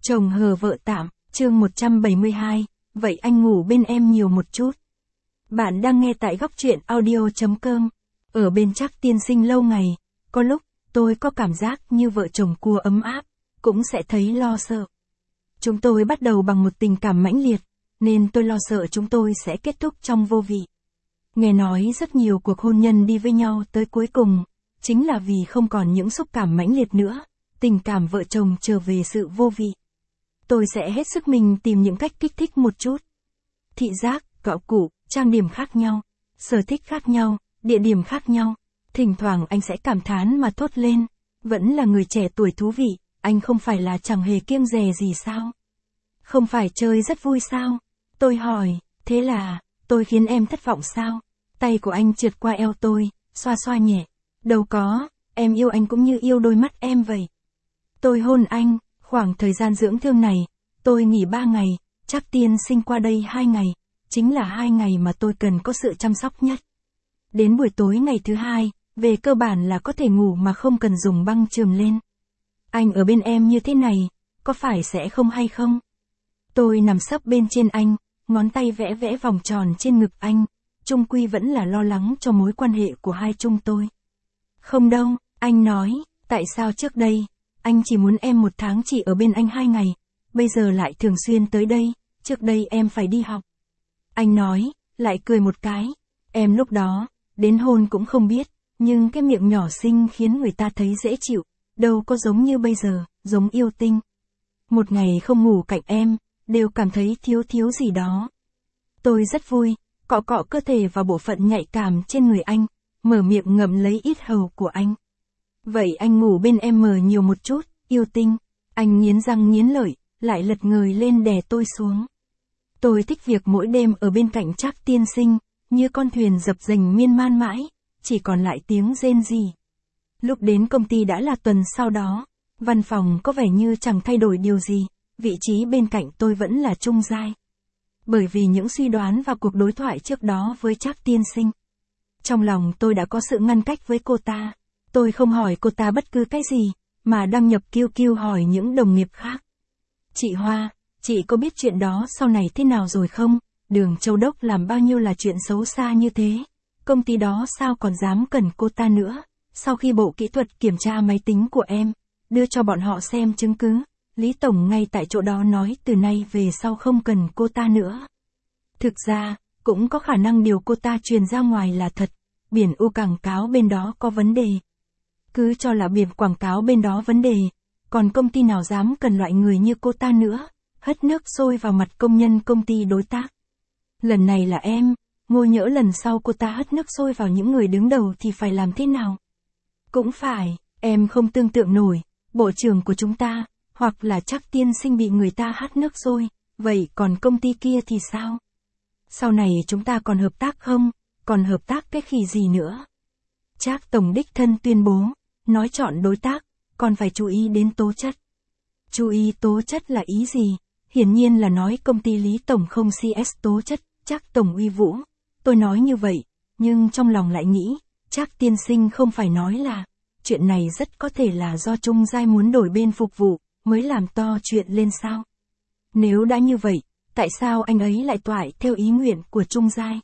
Chồng hờ vợ tạm, chương 172, vậy anh ngủ bên em nhiều một chút. Bạn đang nghe tại góc truyện audio.com. Ở bên Trác tiên sinh lâu ngày, có lúc, tôi có cảm giác như vợ chồng cua ấm áp, cũng sẽ thấy lo sợ. Chúng tôi bắt đầu bằng một tình cảm mãnh liệt, nên tôi lo sợ chúng tôi sẽ kết thúc trong vô vị. Nghe nói rất nhiều cuộc hôn nhân đi với nhau tới cuối cùng, chính là vì không còn những xúc cảm mãnh liệt nữa, tình cảm vợ chồng trở về sự vô vị. Tôi sẽ hết sức mình tìm những cách kích thích một chút. Thị giác, cạo củ, trang điểm khác nhau, sở thích khác nhau, địa điểm khác nhau. Thỉnh thoảng anh sẽ cảm thán mà thốt lên, vẫn là người trẻ tuổi thú vị, anh không phải là chẳng hề kiêng dè gì sao? Không phải chơi rất vui sao? Tôi hỏi, thế là, tôi khiến em thất vọng sao? Tay của anh trượt qua eo tôi, xoa xoa nhẹ. Đâu có, em yêu anh cũng như yêu đôi mắt em vậy. Tôi hôn anh, khoảng thời gian dưỡng thương này, tôi nghỉ 3 ngày, Trác tiên sinh qua đây 2 ngày, chính là 2 ngày mà tôi cần có sự chăm sóc nhất. Đến buổi tối ngày thứ 2, về cơ bản là có thể ngủ mà không cần dùng băng chườm lên. Anh ở bên em như thế này, có phải sẽ không hay không? Tôi nằm sấp bên trên anh, ngón tay vẽ vẽ vòng tròn trên ngực anh, chung quy vẫn là lo lắng cho mối quan hệ của hai chúng tôi. Không đâu, anh nói, tại sao trước đây, anh chỉ muốn em 1 tháng chỉ ở bên anh 2 ngày, bây giờ lại thường xuyên tới đây, trước đây em phải đi học. Anh nói, lại cười một cái, em lúc đó, đến hôn cũng không biết, nhưng cái miệng nhỏ xinh khiến người ta thấy dễ chịu, đâu có giống như bây giờ, giống yêu tinh. Một ngày không ngủ cạnh em, đều cảm thấy thiếu gì đó. Tôi rất vui, cọ cọ cơ thể vào bộ phận nhạy cảm trên người anh, mở miệng ngậm lấy yết hầu của anh. Vậy anh ngủ bên em nhiều một chút, yêu tinh. Anh nghiến răng nghiến lợi, lại lật người lên đè tôi xuống. Tôi thích việc mỗi đêm ở bên cạnh Trác tiên sinh, như con thuyền dập dềnh miên man mãi, chỉ còn lại tiếng rên rỉ. Lúc đến công ty đã là tuần sau đó, văn phòng có vẻ như chẳng thay đổi điều gì, vị trí bên cạnh tôi vẫn là Trung Giai. Bởi vì những suy đoán và cuộc đối thoại trước đó với Trác tiên sinh. Trong lòng tôi đã có sự ngăn cách với cô ta. Tôi không hỏi cô ta bất cứ cái gì, mà đăng nhập QQ hỏi những đồng nghiệp khác. Chị Hoa, chị có biết chuyện đó sau này thế nào rồi không? Đường Châu Đốc làm bao nhiêu là chuyện xấu xa như thế. Công ty đó sao còn dám cần cô ta nữa? Sau khi bộ kỹ thuật kiểm tra máy tính của em, đưa cho bọn họ xem chứng cứ, Lý Tổng ngay tại chỗ đó nói từ nay về sau không cần cô ta nữa. Thực ra, cũng có khả năng điều cô ta truyền ra ngoài là thật, biển U quảng cáo bên đó có vấn đề. Cứ cho là biển quảng cáo bên đó vấn đề, còn công ty nào dám cần loại người như cô ta nữa, hất nước sôi vào mặt công nhân công ty đối tác. Lần này là em, ngôi nhỡ lần sau cô ta hất nước sôi vào những người đứng đầu thì phải làm thế nào? Cũng phải, em không tưởng tượng nổi, bộ trưởng của chúng ta, hoặc là Trác tiên sinh bị người ta hất nước sôi, vậy còn công ty kia thì sao? Sau này chúng ta còn hợp tác không? Còn hợp tác cái khỉ gì nữa? Trác tổng đích thân tuyên bố, nói chọn đối tác, còn phải chú ý đến tố chất. Chú ý tố chất là ý gì? Hiển nhiên là nói công ty Lý Tổng không CS tố chất, Trác tổng uy vũ. Tôi nói như vậy, nhưng trong lòng lại nghĩ, Trác tiên sinh không phải nói là, chuyện này rất có thể là do Trung Giai muốn đổi bên phục vụ, mới làm to chuyện lên sao? Nếu đã như vậy, tại sao anh ấy lại toại theo ý nguyện của Trung Giai?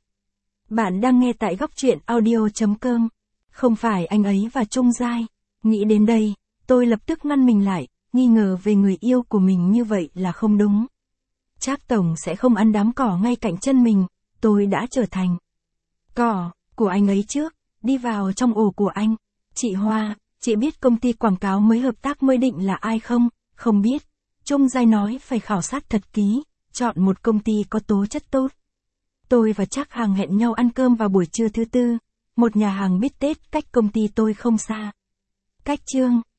Bạn đang nghe tại góc truyện audio.com. Không phải anh ấy và Trung Giai. Nghĩ đến đây, tôi lập tức ngăn mình lại, nghi ngờ về người yêu của mình như vậy là không đúng. Trác tổng sẽ không ăn đám cỏ ngay cạnh chân mình, tôi đã trở thành cỏ của anh ấy trước, đi vào trong ổ của anh. Chị Hoa, chị biết công ty quảng cáo mới hợp tác mới định là ai không? Không biết. Trung Giai nói phải khảo sát thật kỹ, chọn một công ty có tố chất tốt. Tôi và Trác Hàng hẹn nhau ăn cơm vào buổi trưa thứ Tư, một nhà hàng bít tết cách công ty tôi không xa. Cách chương